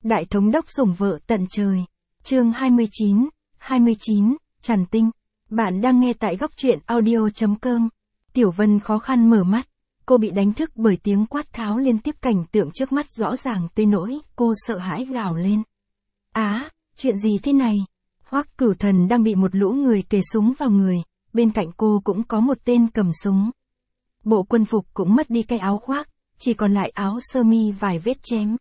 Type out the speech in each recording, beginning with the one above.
Đại thống đốc sủng vợ tận trời. Chương 29, Trần Tinh. Bạn đang nghe tại góc truyện audio.com. Tiểu Vân khó khăn mở mắt, cô bị đánh thức bởi tiếng quát tháo liên tiếp, cảnh tượng trước mắt rõ ràng tới nỗi cô sợ hãi gào lên. Chuyện gì thế này? Hoắc Cửu Thần đang bị một lũ người kề súng vào người, bên cạnh cô cũng có một tên cầm súng. Bộ quân phục cũng mất đi cái áo khoác, chỉ còn lại áo sơ mi vài vết chém.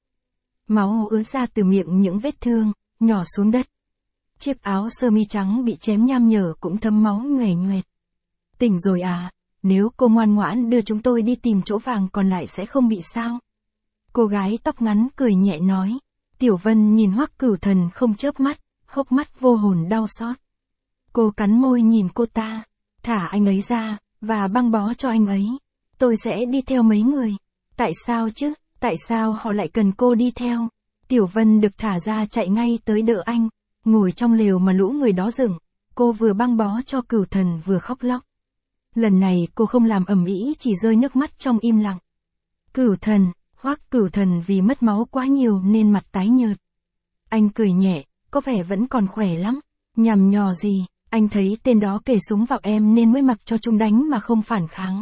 Máu ứa ra từ miệng những vết thương, nhỏ xuống đất. Chiếc áo sơ mi trắng bị chém nham nhở cũng thấm máu nhoẻn nhoẹt. Tỉnh rồi à, nếu cô ngoan ngoãn đưa chúng tôi đi tìm chỗ vàng còn lại sẽ không bị sao? Cô gái tóc ngắn cười nhẹ nói. Tiểu Vân nhìn Hoắc Cửu Thần không chớp mắt, hốc mắt vô hồn đau xót. Cô cắn môi nhìn cô ta. Thả anh ấy ra, và băng bó cho anh ấy. Tôi sẽ đi theo mấy người. Tại sao chứ? Tại sao họ lại cần cô đi theo? Tiểu Vân được thả ra chạy ngay tới đỡ anh, ngồi trong lều mà lũ người đó dựng. Cô vừa băng bó cho Cửu Thần vừa khóc lóc. Lần này cô không làm ầm ĩ, chỉ rơi nước mắt trong im lặng. Cửu Thần, Hoắc Cửu Thần vì mất máu quá nhiều nên mặt tái nhợt. Anh cười nhẹ, có vẻ vẫn còn khỏe lắm. Nhằm nhò gì, anh thấy tên đó kề súng vào em nên mới mặc cho chúng đánh mà không phản kháng.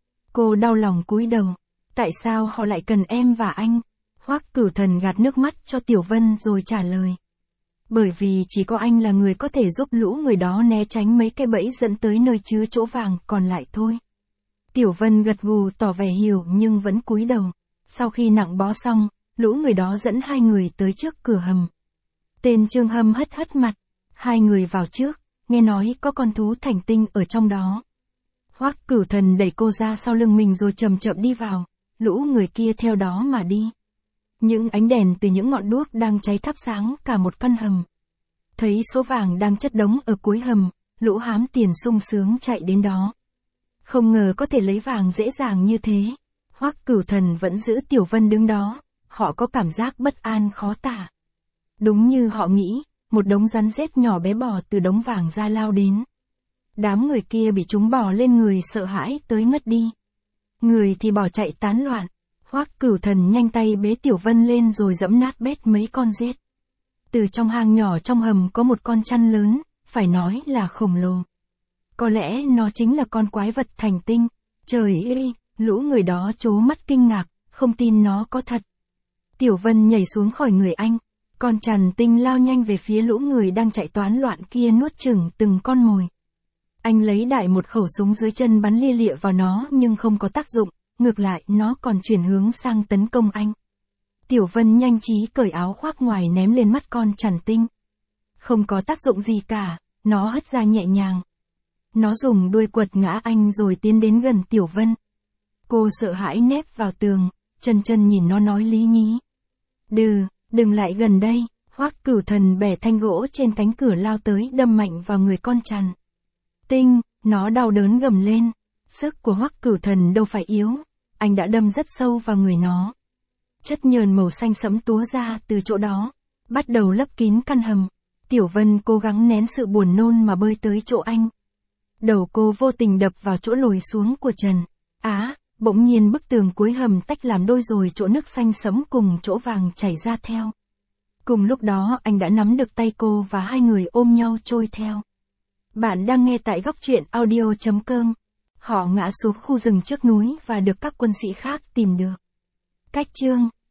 Cô đau lòng cúi đầu. Tại sao họ lại cần em và anh? Hoắc Cửu Thần gạt nước mắt cho Tiểu Vân rồi trả lời. Bởi vì chỉ có anh là người có thể giúp lũ người đó né tránh mấy cái bẫy dẫn tới nơi chứa chỗ vàng còn lại thôi. Tiểu Vân gật gù tỏ vẻ hiểu nhưng vẫn cúi đầu. Sau khi nặng bó xong, lũ người đó dẫn hai người tới trước cửa hầm. Tên Trương Hâm hất hất mặt. Hai người vào trước, nghe nói có con thú thành tinh ở trong đó. Hoắc Cửu Thần đẩy cô ra sau lưng mình rồi chậm chậm đi vào. Lũ người kia theo đó mà đi. Những ánh đèn từ những ngọn đuốc đang cháy thắp sáng cả một căn hầm. Thấy số vàng đang chất đống ở cuối hầm, lũ hám tiền sung sướng chạy đến đó. Không ngờ có thể lấy vàng dễ dàng như thế. Hoắc Cửu Thần vẫn giữ Tiểu Vân đứng đó. Họ có cảm giác bất an khó tả. Đúng như họ nghĩ, một đống rắn rết nhỏ bé bò từ đống vàng ra lao đến. Đám người kia bị chúng bò lên người sợ hãi tới ngất đi. Người thì bỏ chạy tán loạn. Hoắc Cửu Thần nhanh tay bế Tiểu Vân lên rồi giẫm nát bét mấy con rết. Từ trong hang nhỏ trong hầm có một con chăn lớn, phải nói là khổng lồ. Có lẽ nó chính là con quái vật thành tinh. Trời ơi, lũ người đó trố mắt kinh ngạc, không tin nó có thật. Tiểu Vân nhảy xuống khỏi người anh. Con Trần Tinh lao nhanh về phía lũ người đang chạy toán loạn kia, nuốt chửng từng con mồi. Anh lấy đại một khẩu súng dưới chân bắn lia lịa vào nó nhưng không có tác dụng, ngược lại nó còn chuyển hướng sang tấn công anh. Tiểu Vân nhanh trí cởi áo khoác ngoài ném lên mắt con Trần Tinh. Không có tác dụng gì cả, nó hất ra nhẹ nhàng. Nó dùng đuôi quật ngã anh rồi tiến đến gần Tiểu Vân. Cô sợ hãi nép vào tường, chân nhìn nó nói lý nhí. Đừng lại gần đây. Hoắc Cửu Thần bẻ thanh gỗ trên cánh cửa lao tới đâm mạnh vào người con Trần Tinh, nó đau đớn gầm lên. Sức của Hoắc Cửu Thần đâu phải yếu, anh đã đâm rất sâu vào người nó. Chất nhờn màu xanh sẫm túa ra từ chỗ đó, bắt đầu lấp kín căn hầm. Tiểu Vân cố gắng nén sự buồn nôn mà bơi tới chỗ anh. Đầu cô vô tình đập vào chỗ lồi xuống của Trần. Bỗng nhiên bức tường cuối hầm tách làm đôi rồi chỗ nước xanh sẫm cùng chỗ vàng chảy ra theo. Cùng lúc đó anh đã nắm được tay cô và hai người ôm nhau trôi theo. Bạn đang nghe tại góc truyện audio.com. Họ ngã xuống khu rừng trước núi và được các quân sĩ khác tìm được. Cách chương